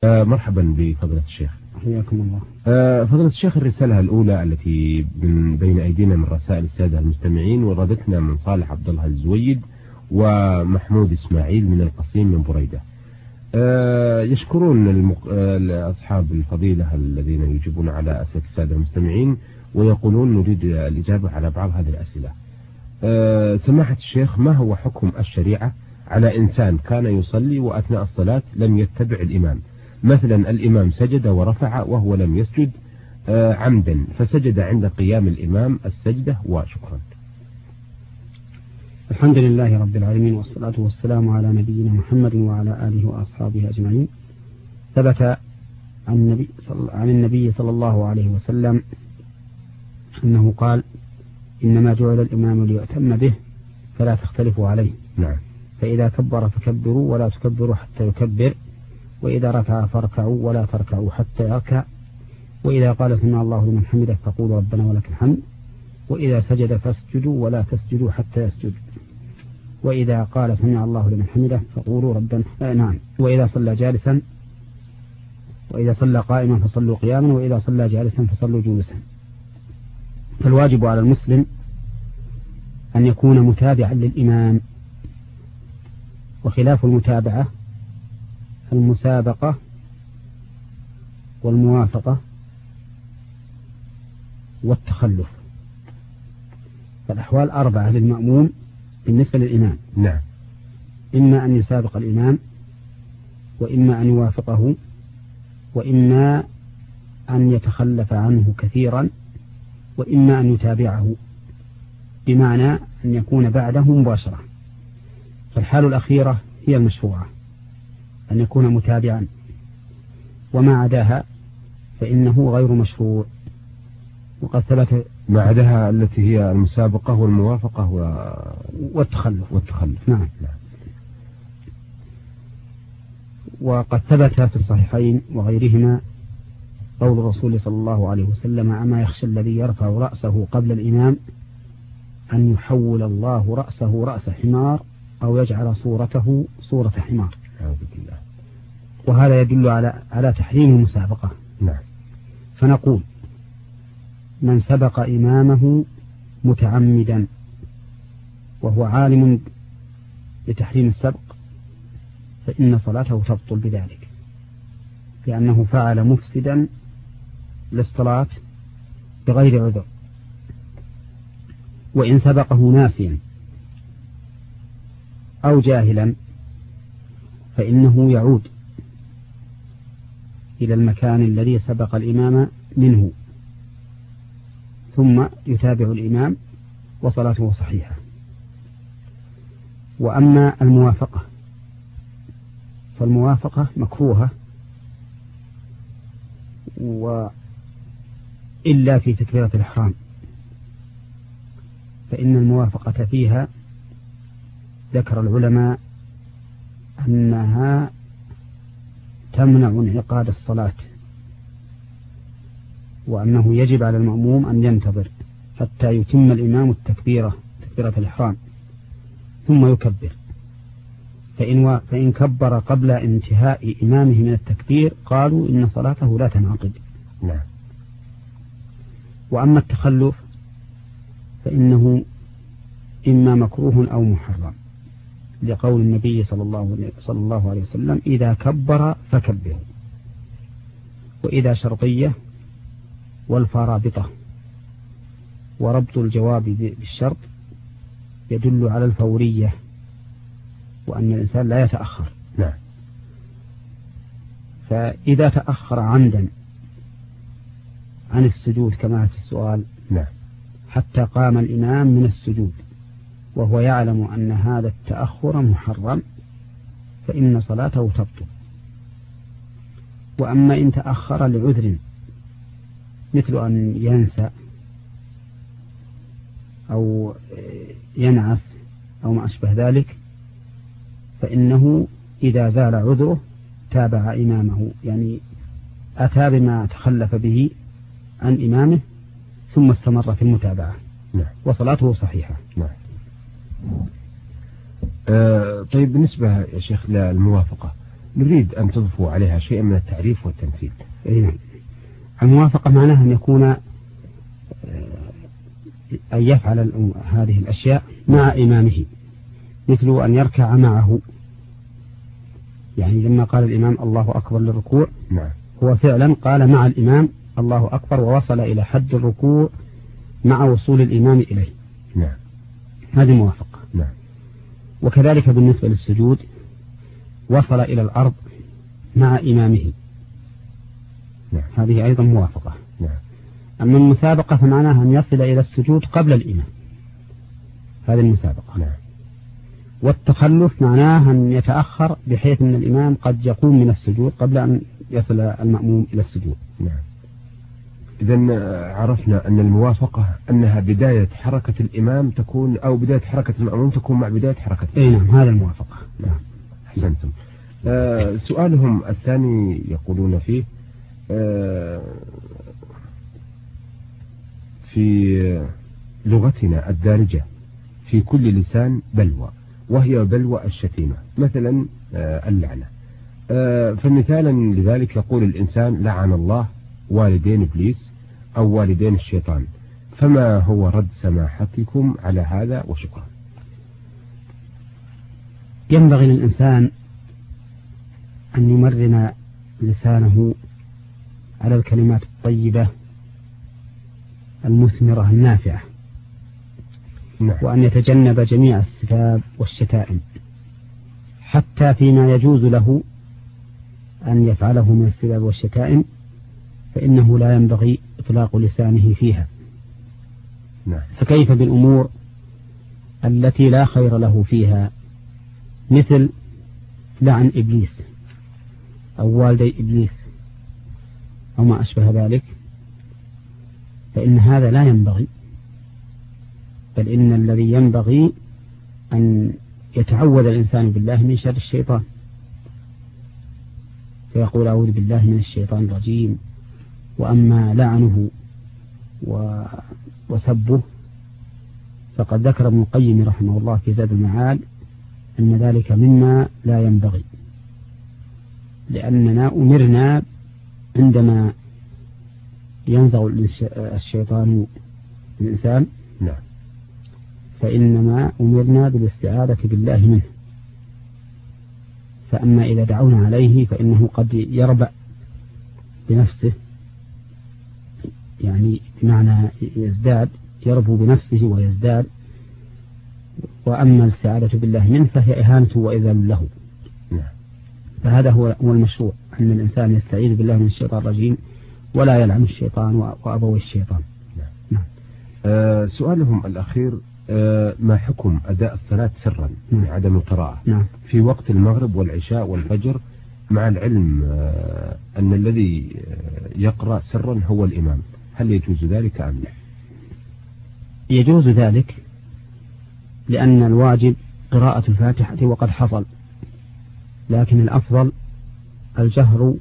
مرحبا بفضيلة الشيخ. حياكم الله. فضيلة الشيخ، الرسالة الأولى التي من بين أيدينا من رسائل السادة المستمعين وردتنا من صالح عبد الله الزويد ومحمود إسماعيل من القصيم من بريدة. يشكرون أصحاب الفضيلة الذين يجيبون على أسئلة السادة المستمعين ويقولون نريد الإجابة على بعض هذه الأسئلة. سماحة الشيخ، ما هو حكم الشريعة على إنسان كان يصلي وأثناء الصلاة لم يتبع الإمام؟ مثلا الإمام سجد ورفع وهو لم يسجد عمدا، فسجد عند قيام الإمام السجدة. وشكرا. الحمد لله رب العالمين، والصلاة والسلام على نبينا محمد وعلى آله وأصحابه أجمعين. ثبت عن النبي صلى الله عليه وسلم أنه قال: إنما جعل الإمام ليؤتم به فلا تختلفوا عليه. نعم. فإذا كبر فكبروا ولا تكبروا حتى يكبر، وإذا ركع فاركعوا ولا تركعوا حتى يركع، وإذا قال سمع الله لمن حمده فقولوا ربنا ولك الحمد، وإذا سجد فاسجدوا ولا تسجدوا حتى يسجد، وإذا قال سمع الله لمن حمده فقولوا ربنا نعم، وإذا صلى جالسا، وإذا صلى قائما فصلوا قياما، وإذا صلى جالسا فصلوا جلوسا. فالواجب على المسلم أن يكون متابعا للإمام، وخلاف المتابعة المسابقة والموافقة والتخلف. فالأحوال 4 للمأموم بالنسبة للإمام. نعم. إما أن يسابق الإمام، وإما أن يوافقه، وإما أن يتخلف عنه كثيرا، وإما أن يتابعه، بمعنى أن يكون بعده مباشرة. فالحال الأخيرة هي المشروعة، أن يكون متابعا، وما عداها فإنه غير مشروع. وقد ثبت ما عداها التي هي المسابقة والموافقة والتخلف. نعم. وقد ثبت في الصحيحين وغيرهما قول الرسول صلى الله عليه وسلم: أما يخشى الذي يرفع رأسه قبل الإمام أن يحول الله رأسه رأس حمار أو يجعل صورته صورة حمار. وهذا يدل على تحريم المسابقة. نعم. فنقول: من سبق إمامه متعمدا وهو عالم بتحريم السبق فإن صلاته تبطل بذلك، لأنه فعل مفسدا للصلاة بغير عذر. وإن سبقه ناسيا أو جاهلا فإنه يعود إلى المكان الذي سبق الإمام منه، ثم يتابع الإمام وصلاته صحيحة. وأما الموافقة فالموافقة مكروهة، إلا في تكبيرة الإحرام، فإن الموافقة فيها ذكر العلماء أنها تمنع انعقاد الصلاة، وأنه يجب على المأموم أن ينتظر حتى يتم الإمام تكبيرة الإحرام ثم يكبر. فإن كبر قبل انتهاء إمامه من التكبير قالوا إن صلاته لا تنعقد. نعم. وأما التخلف فإنه إما مكروه أو محرم، لقول النبي صلى الله عليه وسلم: إذا كبر فكبروا. وإذا شرطية والفرابطة، وربط الجواب بالشرط يدل على الفورية، وأن الإنسان لا يتأخر. نعم. فإذا تأخر عمدا عن السجود كما في السؤال، نعم، حتى قام الإمام من السجود وهو يعلم أن هذا التأخر محرم فإن صلاته تبطل. وأما إن تأخر لعذر مثل أن ينسى أو ينعس أو ما أشبه ذلك، فإنه إذا زال عذره تابع إمامه، يعني أتى بما تخلف به عن إمامه ثم استمر في المتابعة. نعم. وصلاته صحيحة. نعم. طيب بالنسبة يا شيخ للموافقة، نريد أن تضفوا عليها شيئا من التعريف والتمثيل. نعم. الموافقة معناها أن يكون أن يفعل هذه الأشياء مع إمامه، مثل أن يركع معه، يعني لما قال الإمام الله أكبر للركوع، نعم، هو فعلا قال مع الإمام الله أكبر ووصل إلى حد الركوع مع وصول الإمام إليه. نعم، هذه موافقة. نعم. وكذلك بالنسبة للسجود وصل إلى الأرض مع إمامه. نعم. هذه أيضا موافقة. نعم. أما المسابقة فمعناها أن يصل إلى السجود قبل الإمام، هذه المسابقة. نعم. والتخلف معناه أن يتأخر بحيث أن الإمام قد يقوم من السجود قبل أن يصل المأموم إلى السجود. نعم. إذن عرفنا أن الموافقة أنها بداية حركة الإمام تكون، أو بداية حركة المأموم تكون مع بداية حركة الإمام. نعم، هذا الموافقة. نعم. أحسنتم. سؤالهم الثاني يقولون فيه في لغتنا الدارجة في كل لسان بلوى، وهي بلوى الشتيمة، مثلا اللعنة. فمثالا لذلك يقول الإنسان لعن الله والدين إبليس أو والدين الشيطان، فما هو رد سماحتكم على هذا؟ وشكرا. ينبغي للإنسان أن يمرن لسانه على الكلمات الطيبة المثمرة النافعة. نعم. وأن يتجنب جميع السباب والشتائم، حتى فيما يجوز له أن يفعله من السباب والشتائم فإنه لا ينبغي إطلاق لسانه فيها. نعم. فكيف بالأمور التي لا خير له فيها، مثل لعن إبليس أو والدي إبليس أو ما أشبه ذلك، فإن هذا لا ينبغي، بل إن الذي ينبغي أن يتعوذ الإنسان بالله من شر الشيطان، فيقول أعوذ بالله من الشيطان الرجيم. وأما لعنه وسبه فقد ذكر ابن القيم رحمه الله في زاد المعاد أن ذلك مما لا ينبغي، لأننا أمرنا عندما ينزغ الشيطان الإنسان، نعم، فإنما أمرنا بالاستعاذة بالله منه. فأما إذا دعونا عليه فإنه قد يربأ بنفسه، يعني بمعنى يزداد، يربو بنفسه ويزداد. وأما الاستعاذة بالله منه فهي إهانة وإذل له. نعم. فهذا هو المشروع، أن الإنسان يستعيذ بالله من الشيطان الرجيم ولا يلعن الشيطان وأبوي الشيطان. نعم. نعم. سؤالهم الأخير ما حكم أداء الصلاة سرا بعدم القراءة نعم. في وقت المغرب والعشاء والفجر، مع العلم أن الذي يقرأ سرا هو الإمام، هل يجوز ذلك أم لا؟ يجوز ذلك، لأن الواجب قراءة الفاتحة وقد حصل، لكن الأفضل الجهر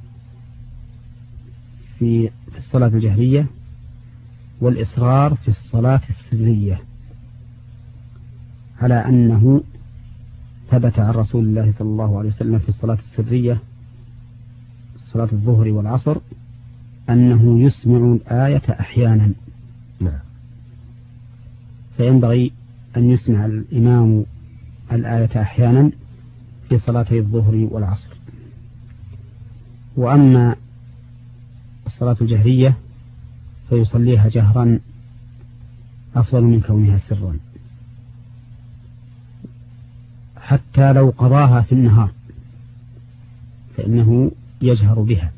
في الصلاة الجهرية والإصرار في الصلاة السرية، على أنه ثبت عن رسول الله صلى الله عليه وسلم في الصلاة السرية صلاة الظهر والعصر أنه يسمع الآية أحيانا. نعم. فينبغي أن يسمع الإمام الآية أحيانا في صلاتي الظهر والعصر. وأما الصلاة الجهرية فيصليها جهرا أفضل من كونها سرا، حتى لو قضاها في النهار فإنه يجهر بها،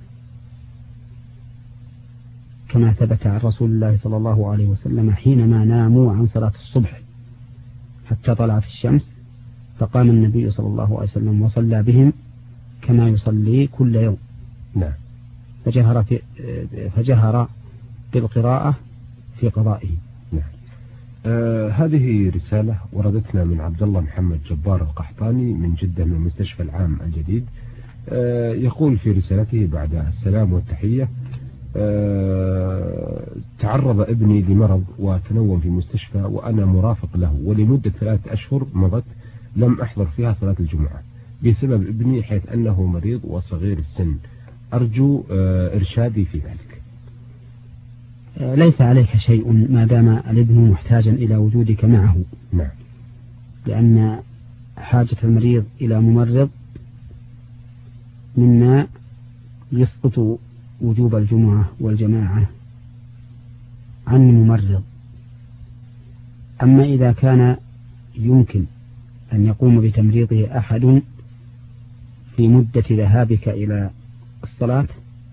كما ثبت عن رسول الله صلى الله عليه وسلم حينما ناموا عن صلاة الصبح حتى طلعت الشمس، فقام النبي صلى الله عليه وسلم وصلى بهم كما يصلي كل يوم. نعم. فجهر بالقراءة في قضائه. نعم. هذه رسالة وردتنا من عبد الله محمد جبار القحطاني من جدة، من المستشفى العام الجديد. يقول في رسالته بعد السلام والتحية: تعرض ابني لمرض وتنوم في المستشفى وأنا مرافق له، ولمدة 3 أشهر مضت لم أحضر فيها صلاة الجمعة بسبب ابني حيث أنه مريض وصغير السن، أرجو إرشادي في ذلك. ليس عليك شيء ما دام الابن محتاجا إلى وجودك معه. نعم. لأن حاجة المريض إلى ممرض مما يسقط وجوب الجمعة والجماعة عن ممرض. أما إذا كان يمكن أن يقوم بتمريضه أحد في مدة ذهابك إلى الصلاة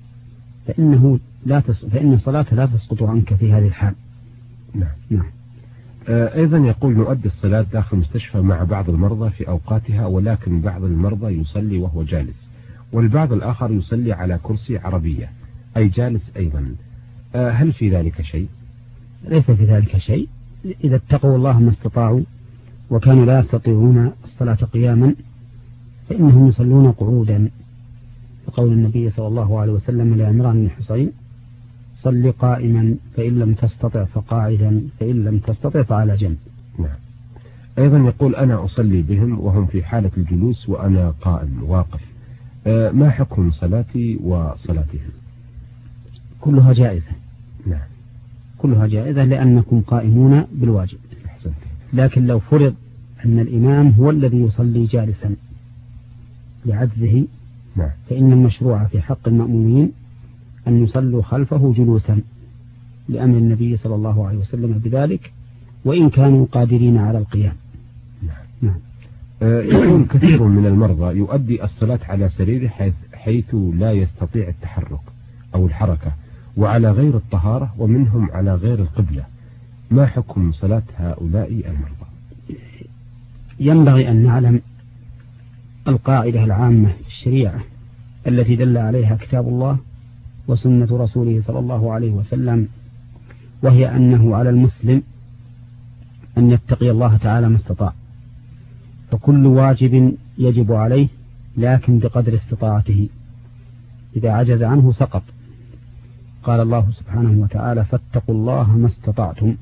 فإن الصلاة لا تسقط عنك في هذه الحال. نعم. أيضا يقول نؤدي الصلاة داخل المستشفى مع بعض المرضى في أوقاتها، ولكن بعض المرضى يصلي وهو جالس، والبعض الآخر يصلي على كرسي عربية أي جالس أيضا، هل في ذلك شيء؟ ليس في ذلك شيء. إذا اتقوا الله ما استطاعوا وكانوا لا يستطيعون الصلاة قياما فإنهم يصلون قعودا، بقول النبي صلى الله عليه وسلم لعمران بن حصين: صل قائما فإن لم تستطع فقاعدا فإن لم تستطع فعلى جنب. نعم. أيضا يقول أنا أصلي بهم وهم في حالة الجلوس وأنا قائم واقف، ما حكم صلاتي وصلاتهم؟ كلها جائزة. نعم. كلها جائزة لأنكم قائمون بالواجب. أحسنت. لكن لو فرض أن الإمام هو الذي يصلي جالسا لعجزه، نعم، فإن المشروع في حق المأمومين أن يصلوا خلفه جلوسا لأمر النبي صلى الله عليه وسلم بذلك، وإن كانوا قادرين على القيام. نعم. يكون كثير من المرضى يؤدي الصلاة على سريره حيث لا يستطيع التحرك أو الحركة، وعلى غير الطهارة، ومنهم على غير القبلة، ما حكم صلاة هؤلاء المرضى؟ ينبغي أن نعلم القاعدة العامة في الشريعة التي دل عليها كتاب الله وسنة رسوله صلى الله عليه وسلم، وهي أنه على المسلم أن يتقي الله تعالى ما استطاع، فكل واجب يجب عليه لكن بقدر استطاعته، إذا عجز عنه سقط. قال الله سبحانه وتعالى: فاتقوا الله ما استطعتم.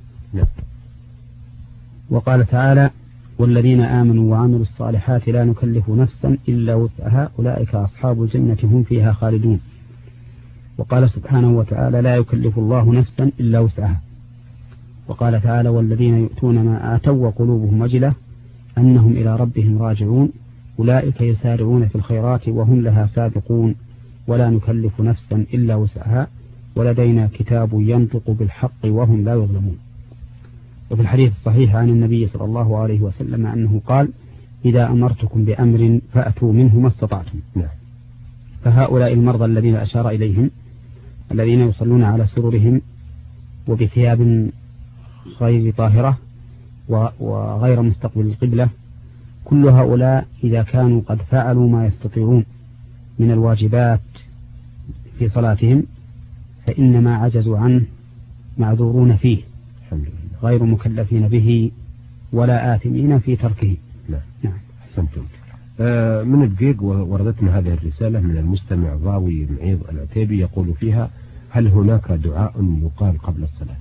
وقال تعالى: والذين آمنوا وعملوا الصالحات لا نكلف نفسا إلا وسعها أولئك أصحاب الجنة هم فيها خالدون. وقال سبحانه وتعالى: لا يكلف الله نفسا إلا وسعها. وقال تعالى: والذين يؤتون ما آتوا وقلوبهم وجلة أنهم إلى ربهم راجعون أولئك يسارعون في الخيرات وهم لها سابقون ولا نكلف نفسا إلا وسعها ولدينا كتاب ينطق بالحق وهم لا يظلمون. وفي الحديث الصحيح عن النبي صلى الله عليه وسلم أنه قال: إذا أمرتكم بأمر فأتوا منه ما استطعتم. فهؤلاء المرضى الذين أشار إليهم الذين يصلون على سررهم وبثياب غير طاهرة وغير مستقبل القبلة، كل هؤلاء إذا كانوا قد فعلوا ما يستطيعون من الواجبات في صلاتهم فإنما عجزوا عنه معذورون فيه غير مكلفين به ولا آثمين في تركه. نعم. أحسنتم. من الدقيق وردتنا هذه الرسالة من المستمع ضاوي معيض العتيبي يقول فيها: هل هناك دعاء يقال قبل الصلاة؟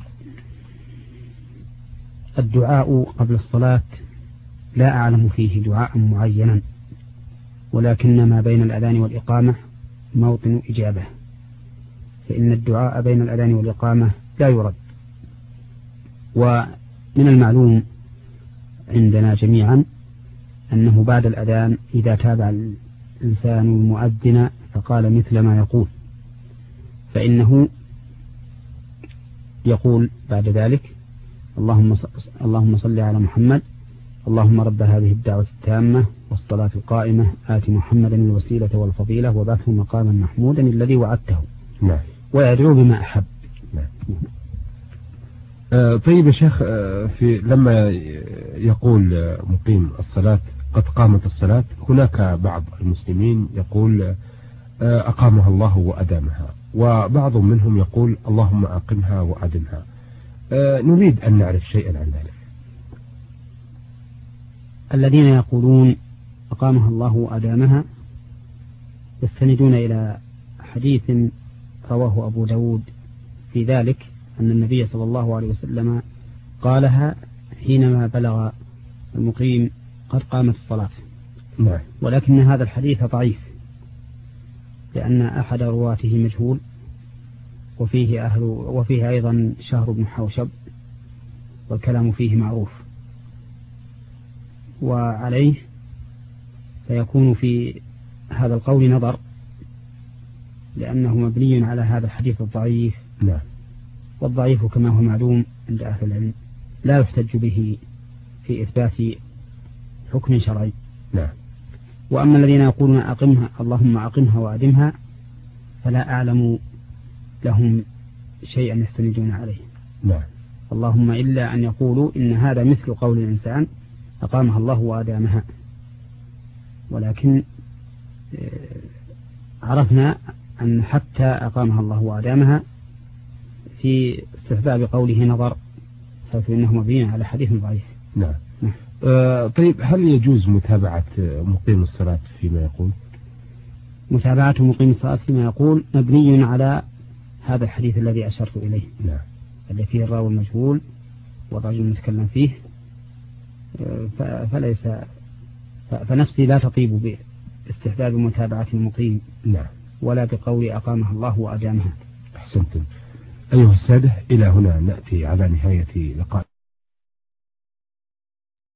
الدعاء قبل الصلاة لا أعلم فيه دعاء معينا، ولكن ما بين الأذان والإقامة موطن إجابة، فإن الدعاء بين الأذان والإقامة لا يرد. ومن المعلوم عندنا جميعا أنه بعد الأذان إذا تابع الإنسان المؤذن فقال مثل ما يقول فإنه يقول بعد ذلك: اللهم صل على محمد، اللهم رب هذه الدعوة التامة والصلاة القائمة آت محمدا الوسيلة والفضيلة وبعثه مقاما محمودا الذي وعدته. نعم. ويدعو بما أحب. نعم. طيب يا شيخ، لما يقول مقيم الصلاة قد قامت الصلاة، هناك بعض المسلمين يقول أقامها الله وأدامها، وبعض منهم يقول اللهم أقمها وأدمها. نريد أن نعرف شيئا عن ذلك. الذين يقولون أقامها الله وأدامها يستندون إلى حديث رواه أبو داود في ذلك أن النبي صلى الله عليه وسلم قالها حينما بلغ المقيم قد قامت الصلاة، نعم. ولكن هذا الحديث ضعيف لأن أحد رواته مجهول، وفيه أيضا شهر بن حوشب، والكلام فيه معروف، وعليه فيكون في هذا القول نظر لأنه مبني على هذا الحديث الضعيف. نعم. والضعيف كما هو معلوم عند أهل العلم لا يحتج به في إثبات حكم شرعي. نعم. وأما الذين يقولون أقمها اللهم أقمها وأدمها فلا أعلم لهم شيئا يستندون عليه. نعم. اللهم إلا أن يقولوا إن هذا مثل قول الإنسان أقامها الله وأدامها، ولكن عرفنا أن حتى أقامها الله وأدامها في استحباب قوله نظر، حيث إنه مبني على حديث ضعيف. نعم. طيب هل يجوز متابعة مقيم الصلاة فيما يقول؟ متابعة مقيم الصلاة فيما يقول مبني على هذا الحديث الذي أشرت إليه. نعم. الذي فيه الراوي المجهول والرجل المتكلم فيه، فنفسي لا تطيب باستحباب متابعة المقيم. نعم. ولا بقول أقامها الله وأدامها. أحسنتم. أيها السادة، إلى هنا نأتي على نهاية لقاء